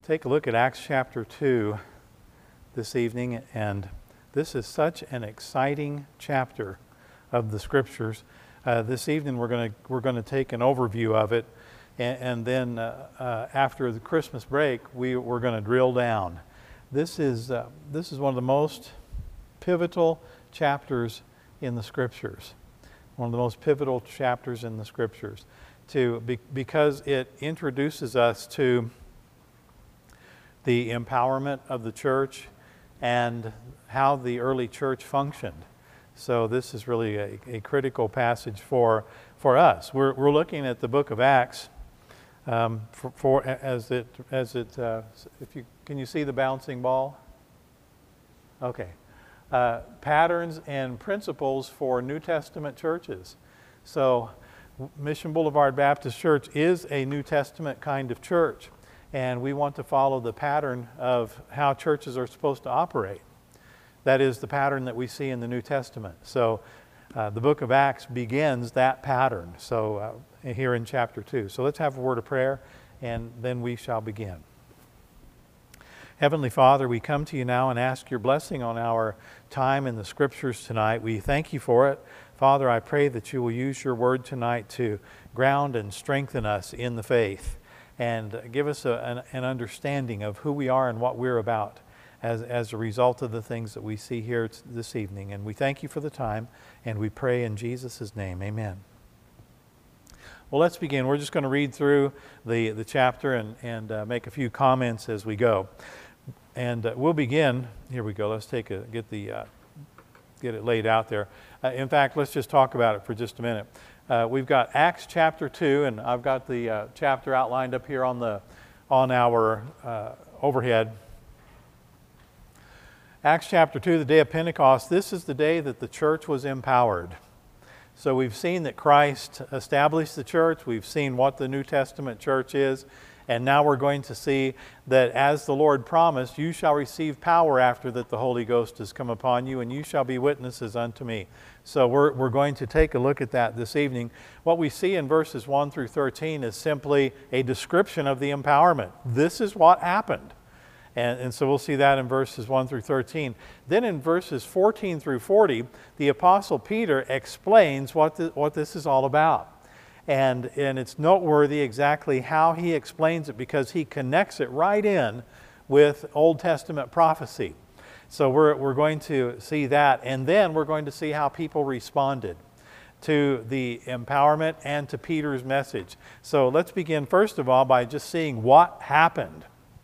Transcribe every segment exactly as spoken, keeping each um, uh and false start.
take a look at Acts chapter two this evening, and this is such an exciting chapter of the Scriptures. Uh, this evening we're going to we're going to take an overview of it, and, and then uh, uh, after the Christmas break, we we're going to drill down. This is uh, this is one of the most pivotal chapters in the Scriptures. One of the most pivotal chapters in the Scriptures, to be, because it introduces us to the empowerment of the church and how the early church functioned. So this is really a, a critical passage for for us. We're we're looking at the book of Acts um, for, for as it as it. Uh, if you can you see the bouncing ball? Okay, uh, patterns and principles for New Testament churches. So Mission Boulevard Baptist Church is a New Testament kind of church, and we want to follow the pattern of how churches are supposed to operate. That is the pattern that we see in the New Testament. So uh, the book of Acts begins that pattern. So uh, here in chapter two. So let's have a word of prayer, and then we shall begin. Heavenly Father, we come to you now and ask your blessing on our time in the Scriptures tonight. We thank you for it. Father, I pray that you will use your word tonight to ground and strengthen us in the faith, and give us a, an, an understanding of who we are and what we're about as, as a result of the things that we see here t- this evening. And we thank you for the time, and we pray in Jesus' name. Amen. Well, let's begin. We're just going to read through the, the chapter and, and uh, make a few comments as we go. And uh, we'll begin. Here we go. Let's take a get the uh, get it laid out there. Uh, in fact, let's just talk about it for just a minute. Uh, we've got Acts chapter two, and I've got the uh, chapter outlined up here on the on our uh, overhead. Acts chapter two, the day of Pentecost. This is the day that the church was empowered. So we've seen that Christ established the church. We've seen what the New Testament church is. And now we're going to see that as the Lord promised, you shall receive power after that the Holy Ghost has come upon you, and you shall be witnesses unto me. So we're, we're going to take a look at that this evening. What we see in verses one through thirteen is simply a description of the empowerment. This is what happened. And, and so we'll see that in verses one through thirteen. Then in verses fourteen through forty, the Apostle Peter explains what, the, what this is all about. And, and it's noteworthy exactly how he explains it, because he connects it right in with Old Testament prophecy. So we're, we're going to see that, and then we're going to see how people responded to the empowerment and to Peter's message. So let's begin first of all by just seeing what happened.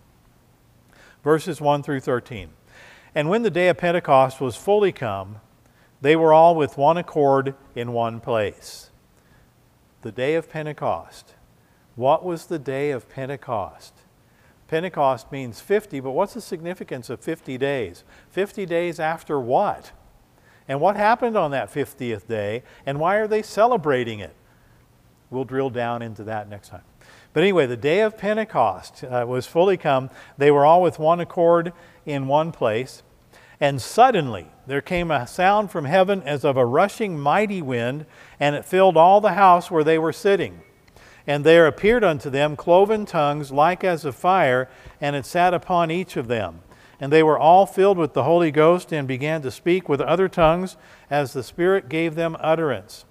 Verses one through thirteen. And when the day of Pentecost was fully come, they were all with one accord in one place. The day of Pentecost. What was the day of Pentecost? Pentecost means fifty, but what's the significance of fifty days? fifty days after what? And what happened on that fiftieth day, and why are they celebrating it? We'll drill down into that next time. But anyway, the day of Pentecost uh, was fully come. They were all with one accord in one place. And suddenly there came a sound from heaven as of a rushing mighty wind, and it filled all the house where they were sitting. And there appeared unto them cloven tongues like as of fire, and it sat upon each of them. And they were all filled with the Holy Ghost, and began to speak with other tongues as the Spirit gave them utterance.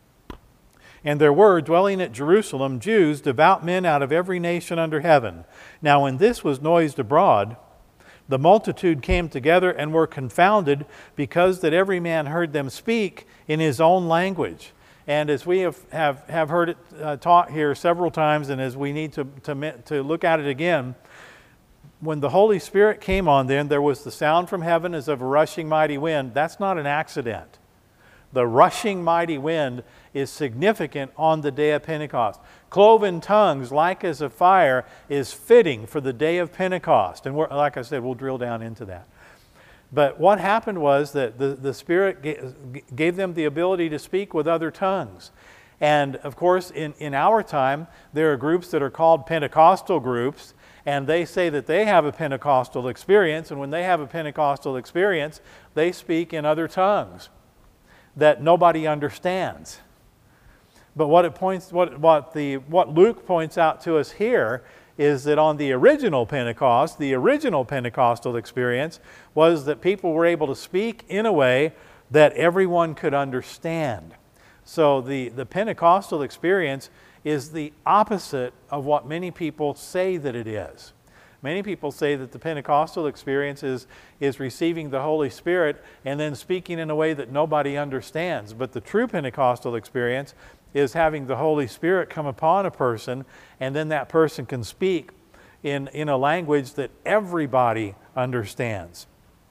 And there were dwelling at Jerusalem Jews, devout men out of every nation under heaven. Now when this was noised abroad, the multitude came together and were confounded, because that every man heard them speak in his own language. And as we have, have, have heard it uh, taught here several times, and as we need to, to, to look at it again, when the Holy Spirit came on them, there was the sound from heaven as of a rushing mighty wind. That's not an accident. The rushing mighty wind is significant on the day of Pentecost. Cloven tongues like as of fire is fitting for the day of Pentecost. And we're, like I said, we'll drill down into that. But what happened was that the, the Spirit gave them the ability to speak with other tongues. And of course, in, in our time, there are groups that are called Pentecostal groups, and they say that they have a Pentecostal experience, and when they have a Pentecostal experience, they speak in other tongues that nobody understands. But what it points, what what the what Luke points out to us here is that on the original Pentecost, the original Pentecostal experience was that people were able to speak in a way that everyone could understand. So the, the Pentecostal experience is the opposite of what many people say that it is. Many people say that the Pentecostal experience is, is receiving the Holy Spirit and then speaking in a way that nobody understands. But the true Pentecostal experience is having the Holy Spirit come upon a person, and then that person can speak in, in a language that everybody understands.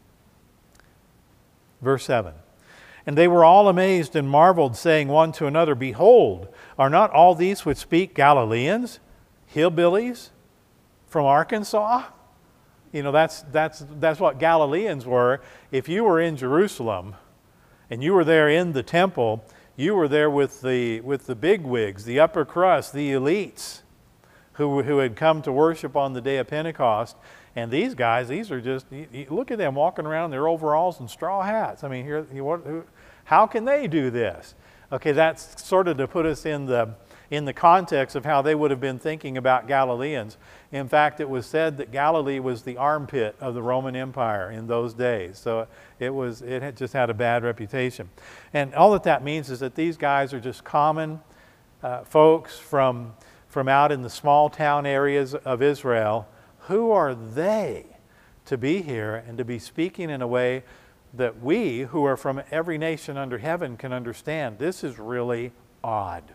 Verse seven. And they were all amazed and marveled, saying one to another, Behold, are not all these which speak Galileans, hillbillies from Arkansas? You know, that's, that's, that's what Galileans were. If you were in Jerusalem and you were there in the temple, you were there with the, with the bigwigs, the upper crust, the elites who, who had come to worship on the day of Pentecost. And these guys, these are just, you, you look at them walking around in their overalls and straw hats. I mean, here, you, what, who, how can they do this? Okay, that's sort of to put us in the, in the context of how they would have been thinking about Galileans. In fact, it was said that Galilee was the armpit of the Roman Empire in those days. So it was, it had just had a bad reputation. And all that that means is that these guys are just common uh, folks from, from out in the small town areas of Israel. Who are they to be here and to be speaking in a way that we, who are from every nation under heaven, can understand? This is really odd.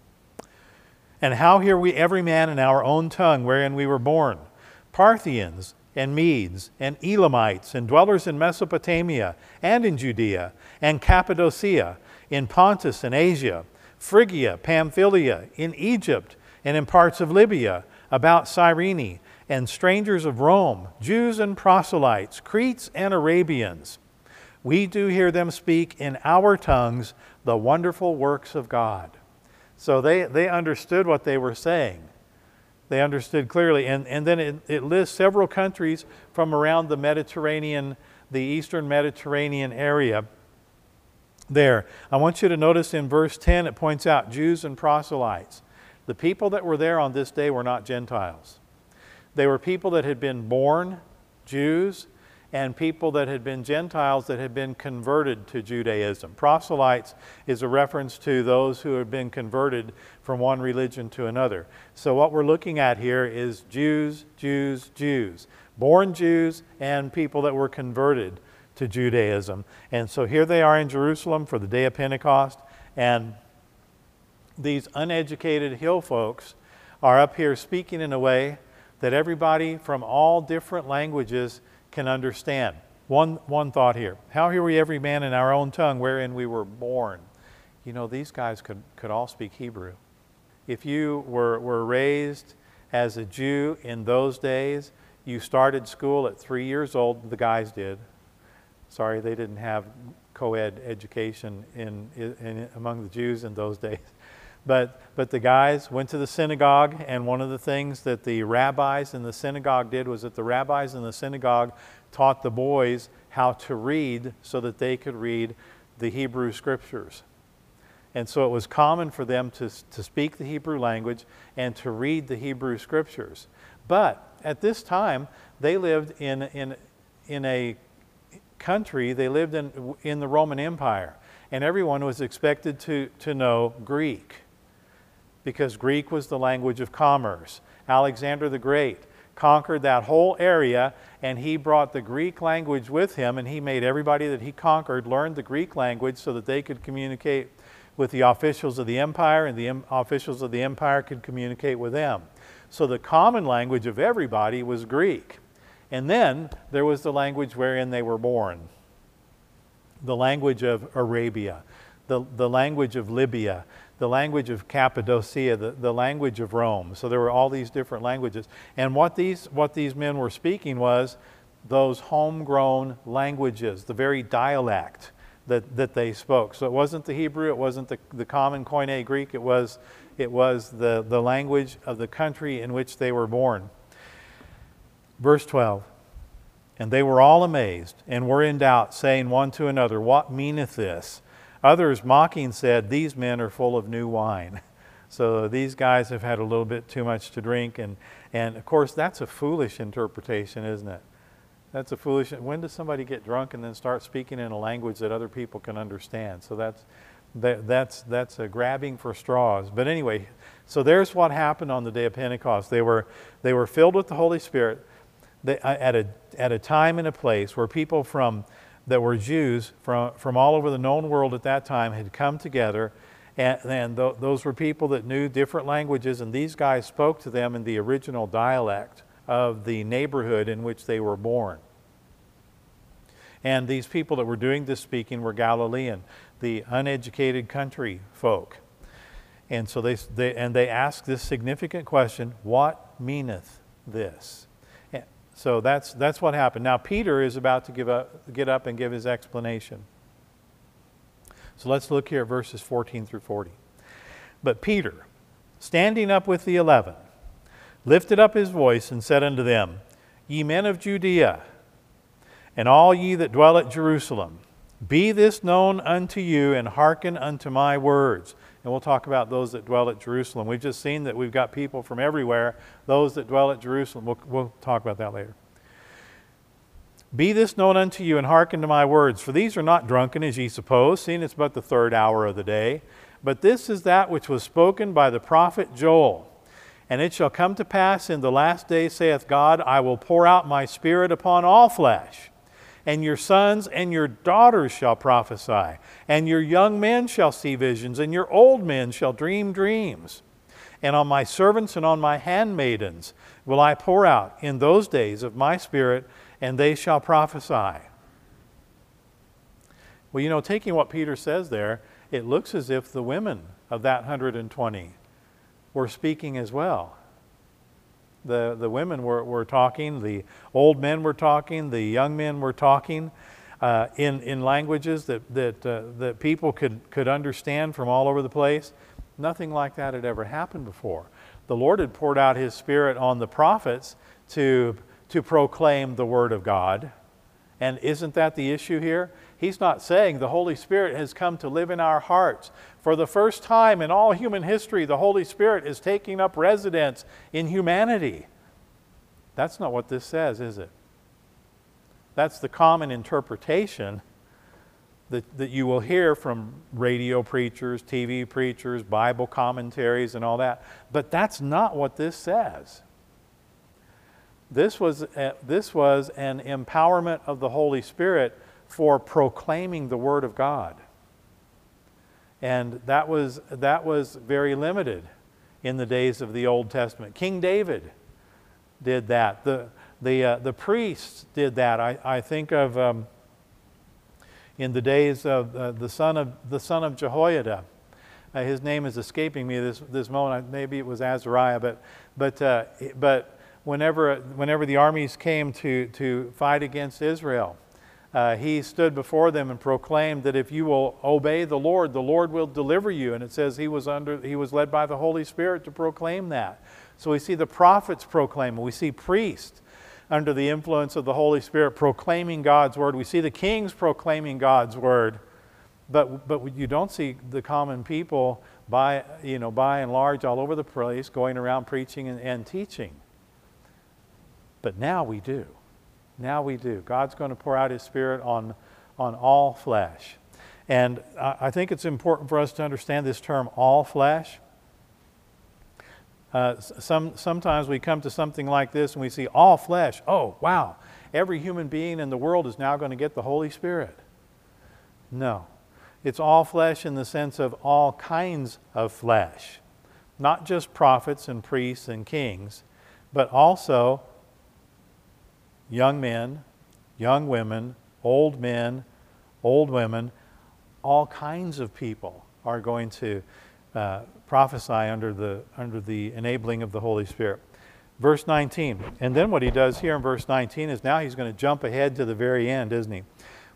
And how hear we every man in our own tongue wherein we were born? Parthians and Medes and Elamites and dwellers in Mesopotamia and in Judea and Cappadocia, in Pontus and Asia, Phrygia, Pamphylia, in Egypt and in parts of Libya, about Cyrene, and strangers of Rome, Jews and proselytes, Cretes and Arabians. We do hear them speak in our tongues the wonderful works of God. So they, they understood what they were saying. They understood clearly. And, and then it, it lists several countries from around the Mediterranean, the eastern Mediterranean area there. I want you to notice in verse ten, it points out Jews and proselytes. The people that were there on this day were not Gentiles. They were people that had been born Jews and people that had been Gentiles that had been converted to Judaism. Proselytes is a reference to those who had been converted from one religion to another. So what we're looking at here is Jews, Jews, Jews. Born Jews and people that were converted to Judaism. And so here they are in Jerusalem for the day of Pentecost, and these uneducated hill folks are up here speaking in a way that everybody from all different languages can understand. One, one thought here. How hear we every man in our own tongue wherein we were born? You know, these guys could, could all speak Hebrew. If you were, were raised as a Jew in those days, you started school at three years old, the guys did. Sorry, they didn't have co-ed education in, in, among the Jews in those days. But, but the guys went to the synagogue, and one of the things that the rabbis in the synagogue did was that the rabbis in the synagogue taught the boys how to read so that they could read the Hebrew Scriptures. And so it was common for them to, to speak the Hebrew language and to read the Hebrew Scriptures. But at this time, they lived in, in, in a country, they lived in, in the Roman Empire, and everyone was expected to, to know Greek, because Greek was the language of commerce. Alexander the Great conquered that whole area, and he brought the Greek language with him, and he made everybody that he conquered learn the Greek language so that they could communicate with the officials of the empire, and the em- officials of the empire could communicate with them. So the common language of everybody was Greek. And then there was the language wherein they were born. The language of Arabia, the, the language of Libya, the language of Cappadocia, the, the language of Rome. So there were all these different languages. And what these, what these men were speaking was those homegrown languages, the very dialect that, that they spoke. So it wasn't the Hebrew, it wasn't the, the common Koine Greek, it was, it was the, the language of the country in which they were born. Verse twelve, and they were all amazed and were in doubt, saying one to another, What meaneth this? Others mocking said, These men are full of new wine. So these guys have had a little bit too much to drink, and, And of course, that's a foolish interpretation, isn't it? That's a foolish. When does somebody get drunk and then start speaking in a language that other people can understand? So that's that, that's that's a grabbing for straws. But anyway, so there's what happened on the day of Pentecost. They were they were filled with the Holy Spirit they, at a at a time and a place where people from that were Jews from from all over the known world at that time had come together. And, and th- those were people that knew different languages, and these guys spoke to them in the original dialect of the neighborhood in which they were born. And these people that were doing this speaking were Galilean, the uneducated country folk. And so they, they and they asked this significant question, what meaneth this? And so that's that's what happened. Now Peter is about to give up, get up and give his explanation. So let's look here at verses fourteen through forty. But Peter, standing up with the eleven, lifted up his voice and said unto them, Ye men of Judea, and all ye that dwell at Jerusalem, be this known unto you, and hearken unto my words. And we'll talk about those that dwell at Jerusalem. We've just seen that we've got people from everywhere, those that dwell at Jerusalem. We'll, we'll talk about that later. Be this known unto you, and hearken to my words. For these are not drunken, as ye suppose, seeing it's but the third hour of the day. But this is that which was spoken by the prophet Joel. And it shall come to pass in the last day, saith God, I will pour out my Spirit upon all flesh. And your sons and your daughters shall prophesy. And your young men shall see visions. And your old men shall dream dreams. And on my servants and on my handmaidens will I pour out in those days of my Spirit, and they shall prophesy. Well, you know, taking what Peter says there, it looks as if the women of that one hundred twenty were speaking as well. The, the women were, were talking, the old men were talking, the young men were talking uh, in, in languages that, that, uh, that people could, could understand from all over the place. Nothing like that had ever happened before. The Lord had poured out His Spirit on the prophets to to proclaim the Word of God. And isn't that the issue here? He's not saying the Holy Spirit has come to live in our hearts. For the first time in all human history, the Holy Spirit is taking up residence in humanity. That's not what this says, is it? That's the common interpretation that, that you will hear from radio preachers, T V preachers, Bible commentaries, and all that. But that's not what this says. This was, a, this was an empowerment of the Holy Spirit for proclaiming the Word of God. And that was, that was very limited in the days of the Old Testament. King David did that. The, the, uh, the priests did that. I, I think of um, in the days of uh, the son of, the son of Jehoiada. Uh, his name is escaping me this, this moment. Maybe it was Azariah, but, but, uh, but Whenever, whenever the armies came to, to fight against Israel, uh, he stood before them and proclaimed that if you will obey the Lord, the Lord will deliver you. And it says he was under, he was led by the Holy Spirit to proclaim that. So we see the prophets proclaim. We see priests under the influence of the Holy Spirit proclaiming God's Word. We see the kings proclaiming God's Word. But, but you don't see the common people by, you know, by and large all over the place going around preaching and, and teaching. But now we do. Now we do. God's going to pour out His Spirit on, on all flesh. And I, I think it's important for us to understand this term, all flesh. Uh, some, sometimes we come to something like this and we see all flesh. Oh, wow. Every human being in the world is now going to get the Holy Spirit. No. It's all flesh in the sense of all kinds of flesh. Not just prophets and priests and kings, but also young men, young women, old men, old women, all kinds of people are going to uh, prophesy under the, under the enabling of the Holy Spirit. Verse nineteen, and then what he does here in verse nineteen is now he's going to jump ahead to the very end, isn't he?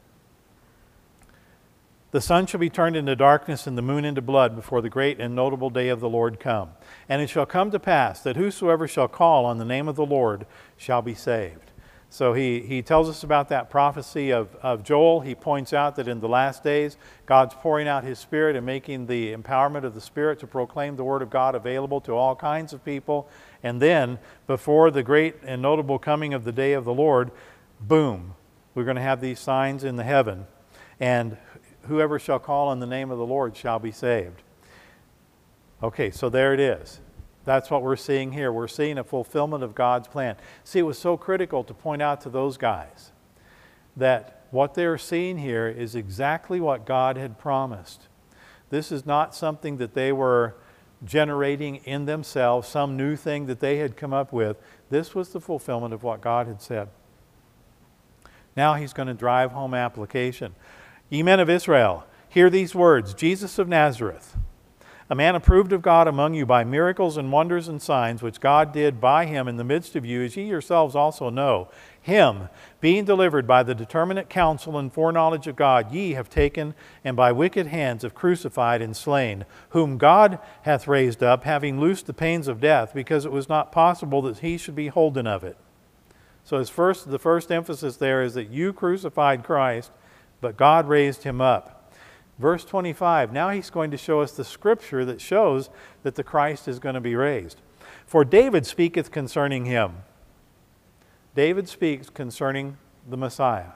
The sun shall be turned into darkness and the moon into blood before the great and notable day of the Lord come. And it shall come to pass that whosoever shall call on the name of the Lord shall be saved. So he, he tells us about that prophecy of, of Joel. He points out that in the last days, God's pouring out His Spirit and making the empowerment of the Spirit to proclaim the Word of God available to all kinds of people. And then, before the great and notable coming of the day of the Lord, boom, we're going to have these signs in the heaven. And whoever shall call on the name of the Lord shall be saved. Okay, so there it is. That's what we're seeing here. We're seeing a fulfillment of God's plan. See, it was so critical to point out to those guys that what they're seeing here is exactly what God had promised. This is not something that they were generating in themselves, some new thing that they had come up with. This was the fulfillment of what God had said. Now He's going to drive home application. Ye men of Israel, hear these words, Jesus of Nazareth, a man approved of God among you by miracles and wonders and signs, which God did by Him in the midst of you, as ye yourselves also know. Him, being delivered by the determinate counsel and foreknowledge of God, ye have taken, and by wicked hands have crucified and slain, whom God hath raised up, having loosed the pains of death, because it was not possible that He should be holden of it. So his first, the first emphasis there is that you crucified Christ, but God raised Him up. Verse twenty-five, now he's going to show us the scripture that shows that the Christ is going to be raised. For David speaketh concerning Him. David speaks concerning the Messiah.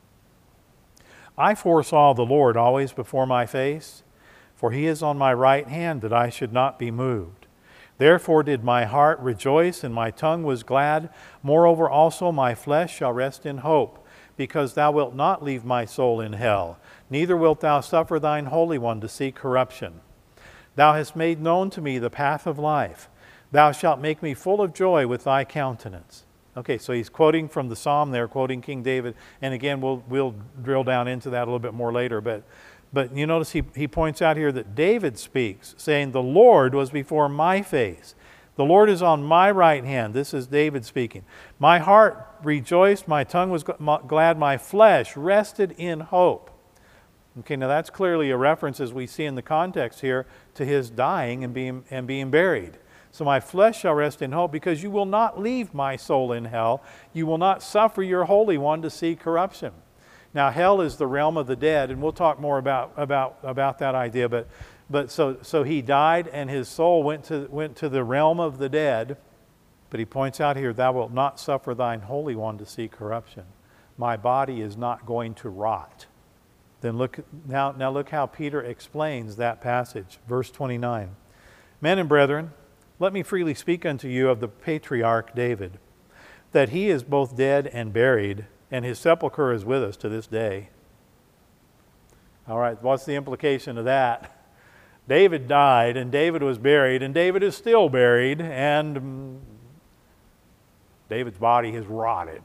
I foresaw the Lord always before my face, for He is on my right hand, that I should not be moved. Therefore did my heart rejoice, and my tongue was glad. Moreover also my flesh shall rest in hope, because Thou wilt not leave my soul in hell, neither wilt Thou suffer Thine Holy One to see corruption. Thou hast made known to me the path of life. Thou shalt make me full of joy with Thy countenance. Okay, so he's quoting from the Psalm there, quoting King David. And again, we'll, we'll drill down into that a little bit more later. But, but you notice he, he points out here that David speaks, saying, the Lord was before my face. The Lord is on my right hand. This is David speaking. My heart rejoiced, my tongue was glad, my flesh rested in hope. Okay, now that's clearly a reference, as we see in the context here, to His dying and being, and being buried. So my flesh shall rest in hope, because you will not leave my soul in hell. You will not suffer your Holy One to see corruption. Now hell is the realm of the dead, and we'll talk more about, about, about that idea. But, but so, so He died, and His soul went to, went to the realm of the dead. But he points out here, thou wilt not suffer thine Holy One to see corruption. My body is not going to rot. Then look now, now look how Peter explains that passage. Verse twenty-nine. Men and brethren, let me freely speak unto you of the patriarch David, that he is both dead and buried, and his sepulchre is with us to this day. All right, what's the implication of that? David died, and David was buried, and David is still buried, and um, David's body has rotted.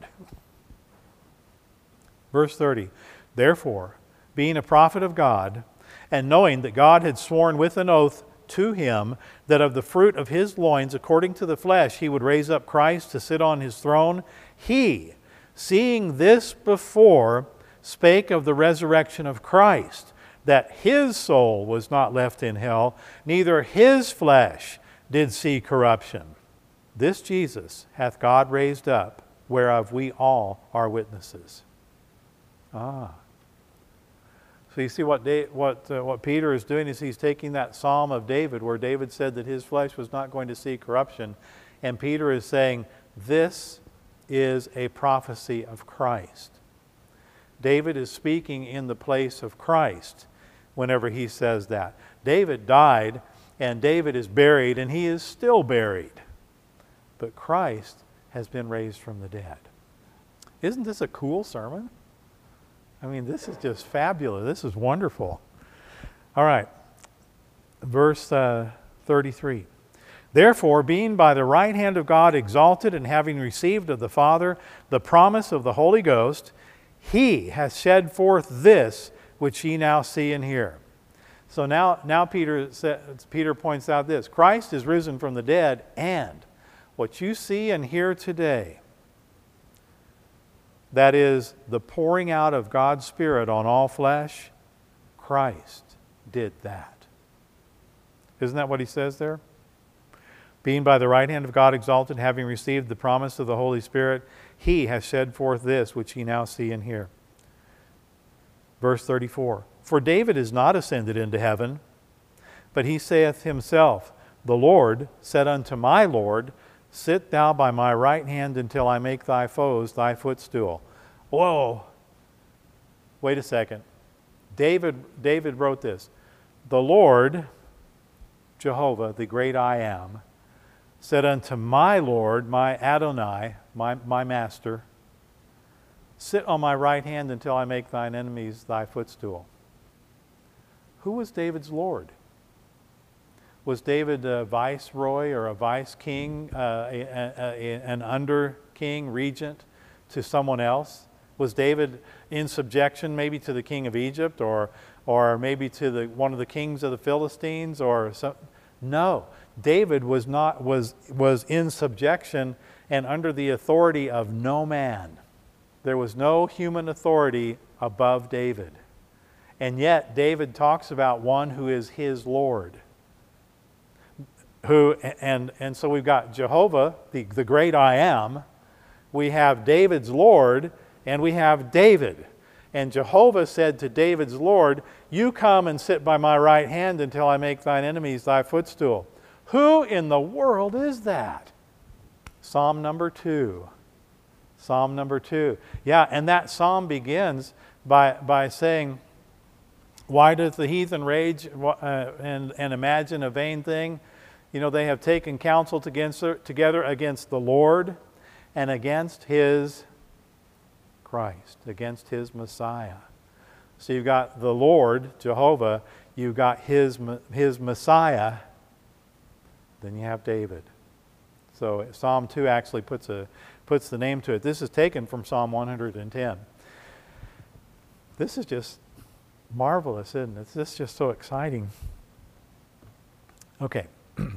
Verse thirty. Therefore, being a prophet of God, and knowing that God had sworn with an oath to him that of the fruit of his loins, according to the flesh, He would raise up Christ to sit on His throne, he, seeing this before, spake of the resurrection of Christ, that His soul was not left in hell, neither His flesh did see corruption. This Jesus hath God raised up, whereof we all are witnesses. Ah. So you see what, da- what, uh, what Peter is doing is he's taking that Psalm of David, where David said that his flesh was not going to see corruption, and Peter is saying this is a prophecy of Christ. David is speaking in the place of Christ whenever he says that. David died, and David is buried, and he is still buried. But Christ has been raised from the dead. Isn't this a cool sermon? I mean, this is just fabulous. This is wonderful. All right. Verse uh, thirty-three. Therefore, being by the right hand of God exalted, and having received of the Father the promise of the Holy Ghost, He hath shed forth this which ye now see and hear. So now, now Peter, says, Peter points out this. Christ is risen from the dead, and what you see and hear today, that is the pouring out of God's Spirit on all flesh, Christ did that. Isn't that what he says there? Being by the right hand of God exalted, having received the promise of the Holy Spirit, he has shed forth this which ye now see and hear. Verse thirty-four, for David is not ascended into heaven, but he saith himself, the Lord said unto my Lord, sit thou by my right hand until I make thy foes thy footstool. Whoa. Wait a second. David, David wrote this. The Lord, Jehovah, the great I am, said unto my Lord, my Adonai, my, my master, sit on my right hand until I make thine enemies thy footstool. Who was David's Lord? Was David a viceroy or a vice king, uh, a, a, a, an under king, regent to someone else? Was David in subjection maybe to the king of Egypt, or or maybe to the one of the kings of the Philistines, or some? No, David was not was was in subjection and under the authority of no man. There was no human authority above David. And yet David talks about one who is his Lord. Who and and so we've got Jehovah, the, the great I am, we have David's Lord, and we have David. And Jehovah said to David's Lord, you come and sit by my right hand until I make thine enemies thy footstool. Who in the world is that? Psalm number two. Psalm number two. Yeah, and that psalm begins by, by saying, why doth the heathen rage uh, and, and imagine a vain thing? You know, they have taken counsel against, together against the Lord and against his Christ, against his Messiah. So you've got the Lord, Jehovah, you've got his, his Messiah, then you have David. So Psalm two actually puts, a, puts the name to it. This is taken from Psalm one hundred ten. This is just marvelous, isn't it? This is just so exciting. Okay.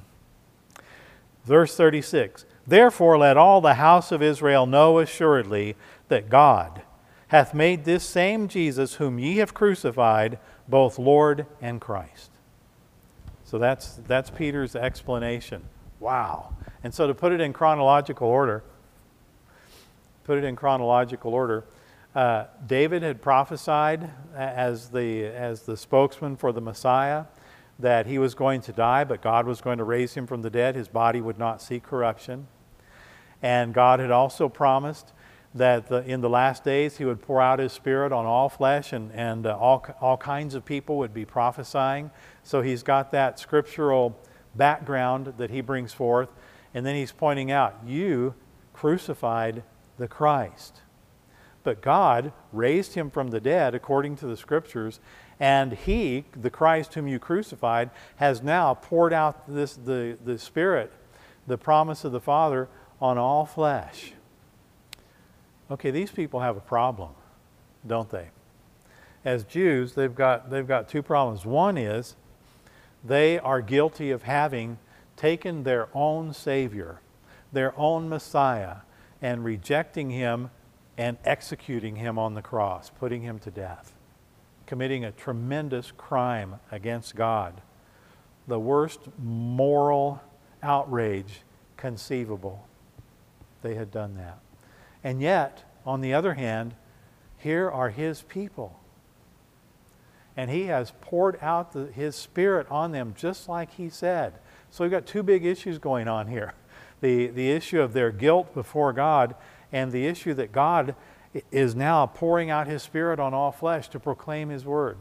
Verse thirty-six. Therefore let all the house of Israel know assuredly that God hath made this same Jesus whom ye have crucified both Lord and Christ. So that's that's Peter's explanation. Wow. And so to put it in chronological order, put it in chronological order, uh, David had prophesied as the as the spokesman for the Messiah that he was going to die, but God was going to raise him from the dead. His body would not see corruption. And God had also promised that the, in the last days he would pour out his Spirit on all flesh, and, and uh, all, all kinds of people would be prophesying. So he's got that scriptural background that he brings forth. And then he's pointing out, you crucified the Christ. But God raised him from the dead according to the Scriptures, and he, the Christ whom you crucified, has now poured out this the, the Spirit, the promise of the Father, on all flesh. Okay, these people have a problem, don't they? As Jews, they've got, they've got two problems. One is they are guilty of having taken their own Savior, their own Messiah, and rejecting him and executing him on the cross, putting him to death, committing a tremendous crime against God, the worst moral outrage conceivable. They had done that. And yet, on the other hand, here are his people. And he has poured out the, his Spirit on them just like he said. So we've got two big issues going on here. The, the issue of their guilt before God, and the issue that God is now pouring out his Spirit on all flesh to proclaim his word.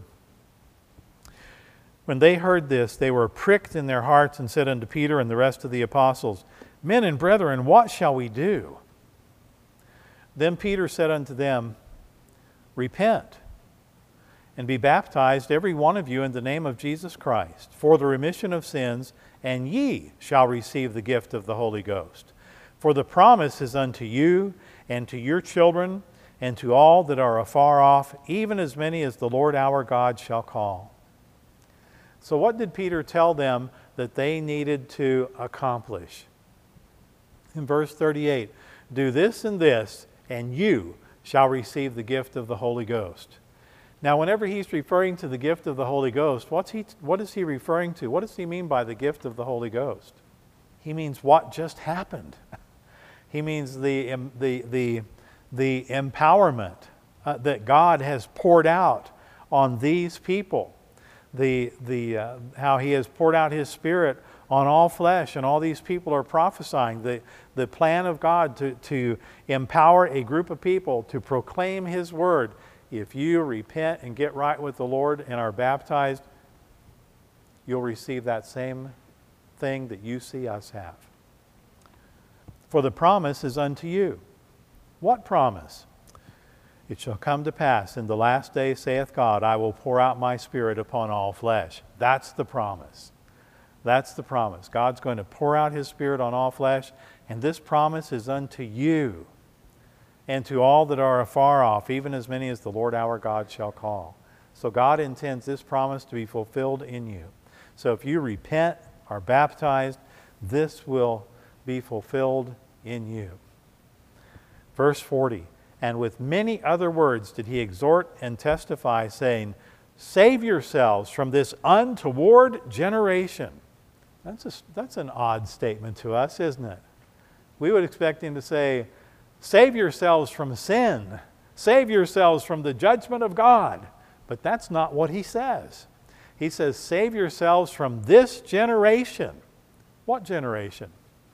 When they heard this, they were pricked in their hearts and said unto Peter and the rest of the apostles, Men and brethren, what shall we do? Then Peter said unto them, Repent, and be baptized every one of you in the name of Jesus Christ, for the remission of sins, and ye shall receive the gift of the Holy Ghost. For the promise is unto you, and to your children, and to all that are afar off, even as many as the Lord our God shall call. So what did Peter tell them that they needed to accomplish? In verse thirty-eight, do this and this, and you shall receive the gift of the Holy Ghost. Now, whenever he's referring to the gift of the Holy Ghost, what's he, what is he referring to? What does he mean by the gift of the Holy Ghost? He means what just happened. He means the, the, the, the empowerment uh, that God has poured out on these people. The, the, uh, how He has poured out His Spirit on all flesh, and all these people are prophesying. The, the plan of God to, to empower a group of people to proclaim His Word. If you repent and get right with the Lord and are baptized, you'll receive that same thing that you see us have. For the promise is unto you. What promise? It shall come to pass in the last day, saith God, I will pour out my Spirit upon all flesh. That's the promise. That's the promise. God's going to pour out His Spirit on all flesh, and this promise is unto you and to all that are afar off, even as many as the Lord our God shall call. So God intends this promise to be fulfilled in you. So if you repent, are baptized, this will be fulfilled in you. Verse forty, and with many other words did He exhort and testify, saying, save yourselves from this untoward generation. That's, a, that's an odd statement to us, isn't it? We would expect Him to say, save yourselves from sin. Save yourselves from the judgment of God. But that's not what He says. He says, save yourselves from this generation. What generation?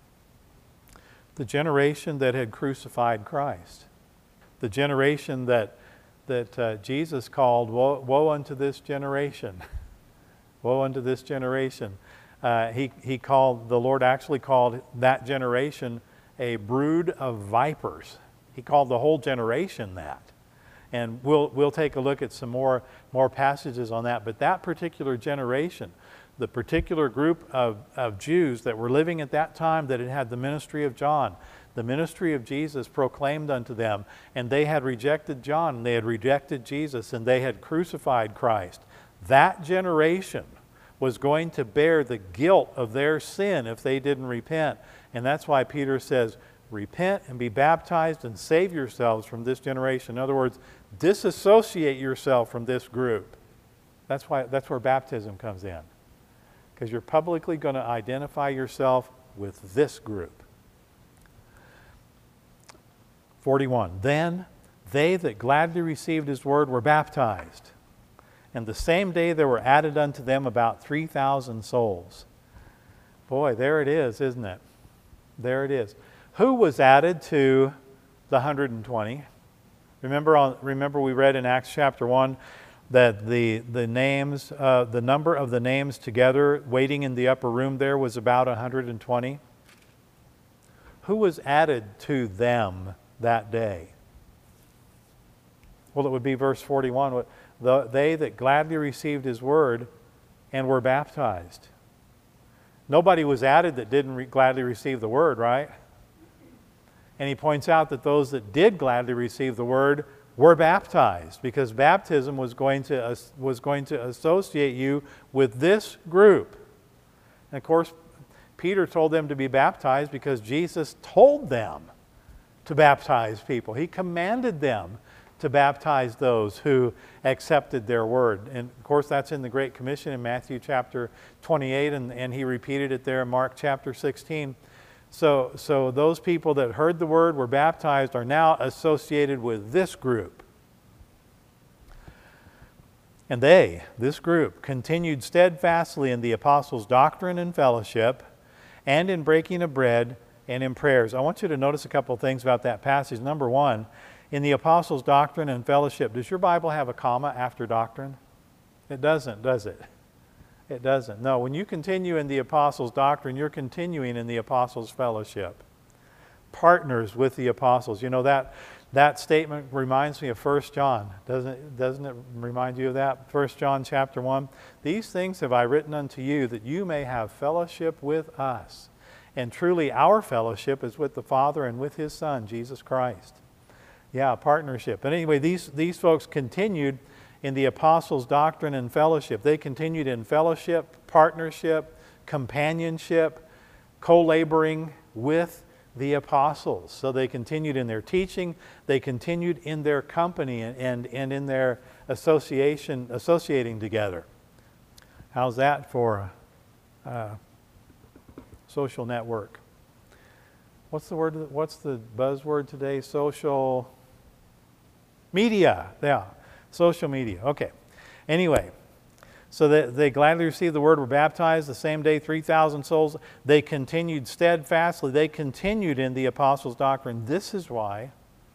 The generation that had crucified Christ. The generation that, that uh, Jesus called, woe, woe unto this generation. Woe unto this generation. Uh, he, he called, the Lord actually called that generation a brood of vipers. He called the whole generation that. And we'll, we'll take a look at some more, more passages on that. But that particular generation, the particular group of, of Jews that were living at that time that had had the ministry of John, the ministry of Jesus proclaimed unto them, and they had rejected John, and they had rejected Jesus, and they had crucified Christ. That generation was going to bear the guilt of their sin if they didn't repent. And that's why Peter says, repent and be baptized and save yourselves from this generation. In other words, disassociate yourself from this group. That's why, that's where baptism comes in. Because you're publicly going to identify yourself with this group. forty-one, then they that gladly received His word were baptized. And the same day there were added unto them about three thousand souls. Boy, there it is, isn't it? There it is. Who was added to the one hundred twenty? Remember, on, remember we read in Acts chapter one that the, the names, uh, the number of the names together waiting in the upper room there was about one hundred twenty. Who was added to them that day? Well, it would be verse forty-one. The, they that gladly received His word and were baptized. Nobody was added that didn't re- gladly receive the word, right? And he points out that those that did gladly receive the word were baptized, because baptism was going to, uh, was going to associate you with this group. And of course, Peter told them to be baptized because Jesus told them to baptize people. He commanded them to baptize those who accepted their word. And of course, that's in the Great Commission in Matthew chapter twenty-eight, and, and he repeated it there in Mark chapter sixteen. So, so those people that heard the word, were baptized, are now associated with this group. And they, this group, continued steadfastly in the apostles' doctrine and fellowship, and in breaking of bread, and in prayers. I want you to notice a couple of things about that passage. Number one, in the apostles' doctrine and fellowship, does your Bible have a comma after doctrine? It doesn't, does it? It doesn't. No, when you continue in the apostles' doctrine, you're continuing in the apostles' fellowship. Partners with the apostles. You know, that that statement reminds me of First John. Doesn't it, doesn't it remind you of that? First John chapter one. These things have I written unto you, that you may have fellowship with us. And truly our fellowship is with the Father and with His Son, Jesus Christ. Yeah, partnership. But anyway, these, these folks continued in the apostles' doctrine and fellowship. They continued in fellowship, partnership, companionship, co-laboring with the apostles. So they continued in their teaching, they continued in their company and, and, and in their association, associating together. How's that for a social network? what's the word, what's the buzzword today? Social media. Yeah, social media. Okay. Anyway, so they, they gladly received the word, were baptized the same day, three thousand souls. They continued steadfastly. They continued in the apostles' doctrine. This is why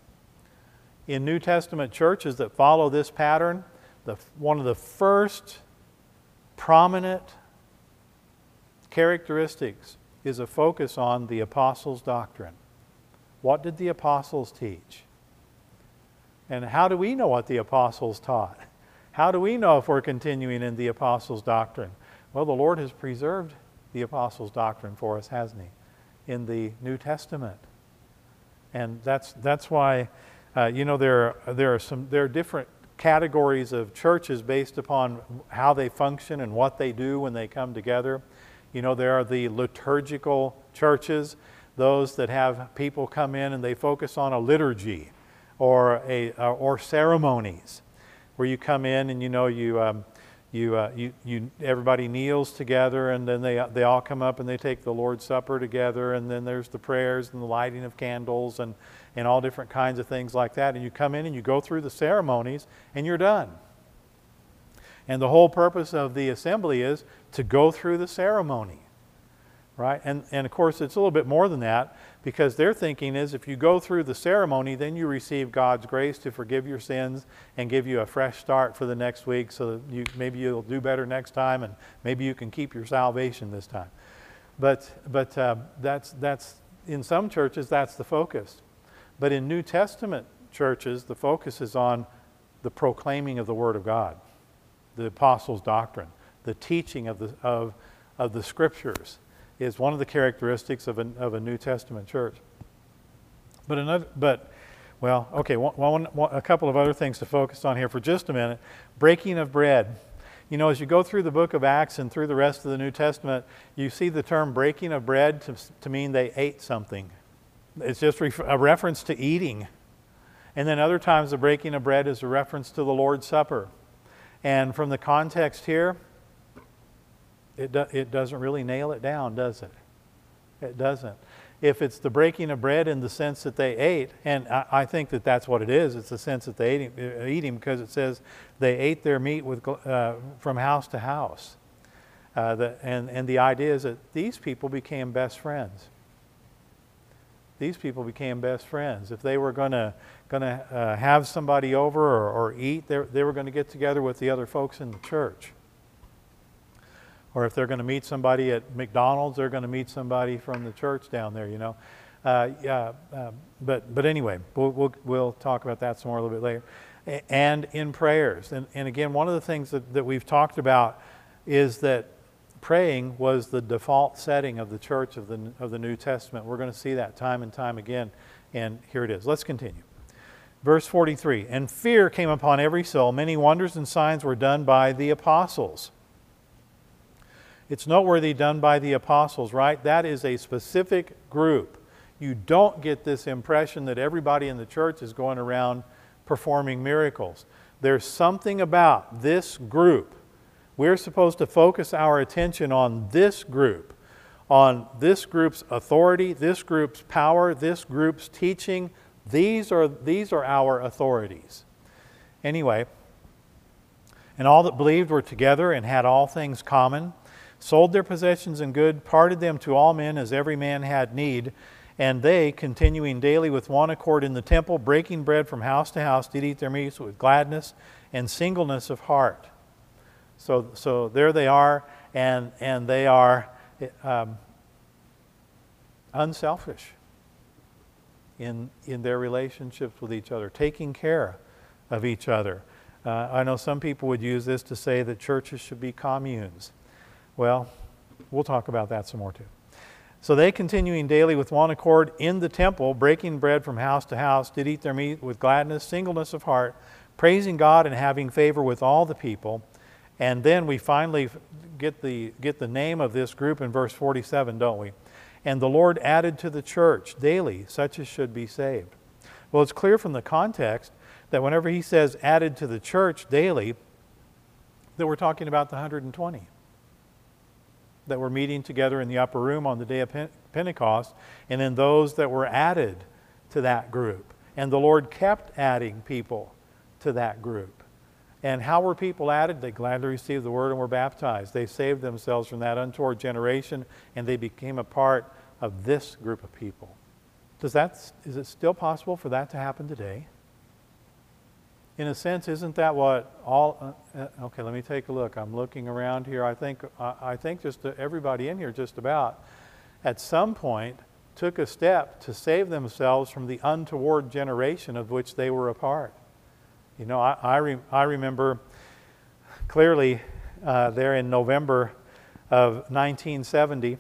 in New Testament churches that follow this pattern, the, one of the first prominent characteristics is a focus on the apostles' doctrine. What did the apostles teach? And how do we know what the apostles taught? How do we know if we're continuing in the apostles' doctrine? Well, the Lord has preserved the apostles' doctrine for us, hasn't He, in the New Testament. And that's that's why, uh, you know, there are, there are some there are different categories of churches based upon how they function and what they do when they come together. You know, there are the liturgical churches, those that have people come in and they focus on a liturgy or a uh, or ceremonies, where you come in and you know you um, you, uh, you you everybody kneels together, and then they they all come up and they take the Lord's Supper together, and then there's the prayers and the lighting of candles and and all different kinds of things like that. And you come in and you go through the ceremonies and you're done. And the whole purpose of the assembly is to go through the ceremony, right? And, and of course, it's a little bit more than that, because their thinking is if you go through the ceremony, then you receive God's grace to forgive your sins and give you a fresh start for the next week, so that you, maybe you'll do better next time, and maybe you can keep your salvation this time. But, but uh, that's, that's in some churches, that's the focus. But in New Testament churches, the focus is on the proclaiming of the Word of God, the apostles' doctrine, the teaching of the of of the Scriptures is one of the characteristics of a of a New Testament church. But another, but well, okay, one, one, one, a couple of other things to focus on here for just a minute. Breaking of bread. You know, as you go through the book of Acts and through the rest of the New Testament, you see the term breaking of bread to, to mean they ate something. It's just a reference to eating. And then other times the breaking of bread is a reference to the Lord's Supper. And from the context here, it, do, it doesn't really nail it down, does it? It doesn't. If it's the breaking of bread in the sense that they ate, and I, I think that that's what it is, it's the sense that they ate, ate him, because it says they ate their meat with, uh, from house to house. Uh, the, and, and the idea is that these people became best friends. These people became best friends. If they were going to going to uh, have somebody over or, or eat, they, they were going to get together with the other folks in the church. Or if they're going to meet somebody at McDonald's, they're going to meet somebody from the church down there, you know. Uh, yeah, uh, but but anyway, we'll, we'll we'll talk about that some more a little bit later. A- and in prayers, and and again, one of the things that, that we've talked about is that praying was the default setting of the church of the of the New Testament. We're going to see that time and time again, and here it is. Let's continue. Verse forty-three, and fear came upon every soul. Many wonders and signs were done by the apostles. It's noteworthy, done by the apostles, right? That is a specific group. You don't get this impression that everybody in the church is going around performing miracles. There's something about this group. We're supposed to focus our attention on this group, on this group's authority, this group's power, this group's teaching. These are, these are our authorities. Anyway, and all that believed were together and had all things common, sold their possessions and good, parted them to all men as every man had need. And they, continuing daily with one accord in the temple, breaking bread from house to house, did eat their meats with gladness and singleness of heart. So, so there they are, and and they are um, unselfish in in their relationships with each other, taking care of each other. Uh, I know some people would use this to say that churches should be communes. Well, we'll talk about that some more too. So they, continuing daily with one accord in the temple, breaking bread from house to house, did eat their meat with gladness, singleness of heart, praising God and having favor with all the people. And then we finally get the get the name of this group in verse forty-seven, don't we? And the Lord added to the church daily such as should be saved. Well, it's clear from the context that whenever he says added to the church daily, that we're talking about the one hundred twenty that were meeting together in the upper room on the day of Pentecost, and then those that were added to that group. And the Lord kept adding people to that group. And how were people added? They gladly received the word and were baptized. They saved themselves from that untoward generation, and they became a part of this group of people. Does that, is it still possible for that to happen today? In a sense, isn't that what all, uh, okay, let me take a look. I'm looking around here. I think, uh, I think just everybody in here just about, at some point, took a step to save themselves from the untoward generation of which they were a part. You know, I, I, re, I remember clearly uh, there in November of nineteen seventy,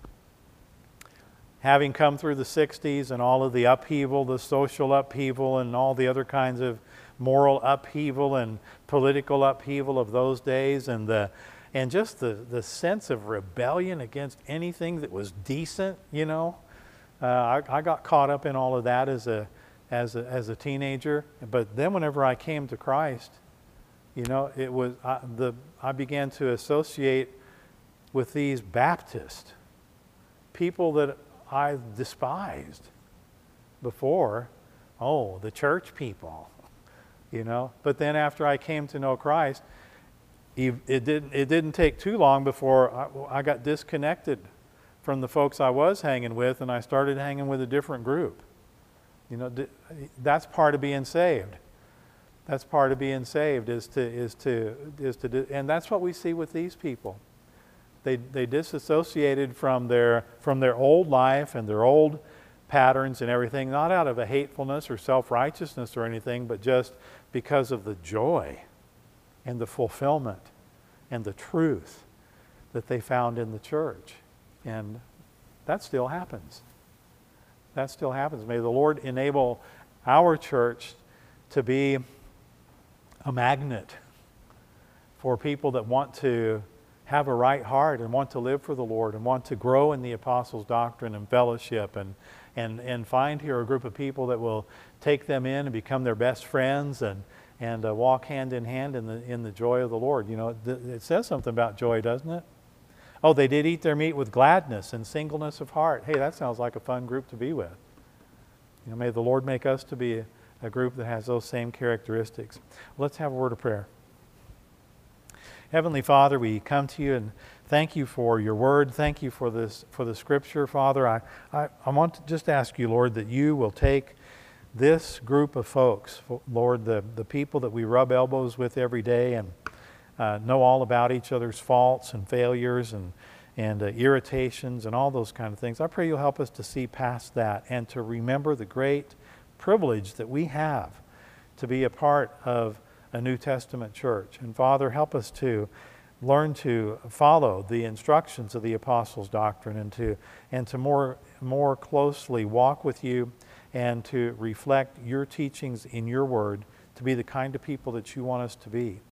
having come through the sixties and all of the upheaval, the social upheaval and all the other kinds of moral upheaval and political upheaval of those days, and the and just the, the sense of rebellion against anything that was decent, you know. Uh, I, I got caught up in all of that as a as a, as a teenager. But then whenever I came to Christ, you know, it was I, the I began to associate with these Baptist people that I despised before. Oh, the church people, you know. But then after I came to know Christ, it didn't it didn't take too long before I, I got disconnected from the folks I was hanging with, and I started hanging with a different group. You know, that's part of being saved. That's part of being saved is to is to is to and that's what we see with these people. They they disassociated from their from their old life and their old patterns and everything, not out of a hatefulness or self-righteousness or anything, but just because of the joy and the fulfillment and the truth that they found in the church. And that still happens. That still happens. May the Lord enable our church to be a magnet for people that want to have a right heart and want to live for the Lord and want to grow in the apostles' doctrine and fellowship, and and and find here a group of people that will take them in and become their best friends and and uh, walk hand in hand in the in the joy of the Lord. You know, th- it says something about joy, doesn't it? Oh, they did eat their meat with gladness and singleness of heart. Hey, that sounds like a fun group to be with. You know, may the Lord make us to be a, a group that has those same characteristics. Let's have a word of prayer. Heavenly Father, we come to you and thank you for your word. Thank you for this for the scripture, Father. I, I, I want to just ask you, Lord, that you will take this group of folks, Lord, the, the people that we rub elbows with every day and uh, know all about each other's faults and failures and, and uh, irritations and all those kind of things. I pray you'll help us to see past that and to remember the great privilege that we have to be a part of a New Testament church. And Father, help us to learn to follow the instructions of the apostles' doctrine and to and to more more closely walk with you and to reflect your teachings in your word, to be the kind of people that you want us to be.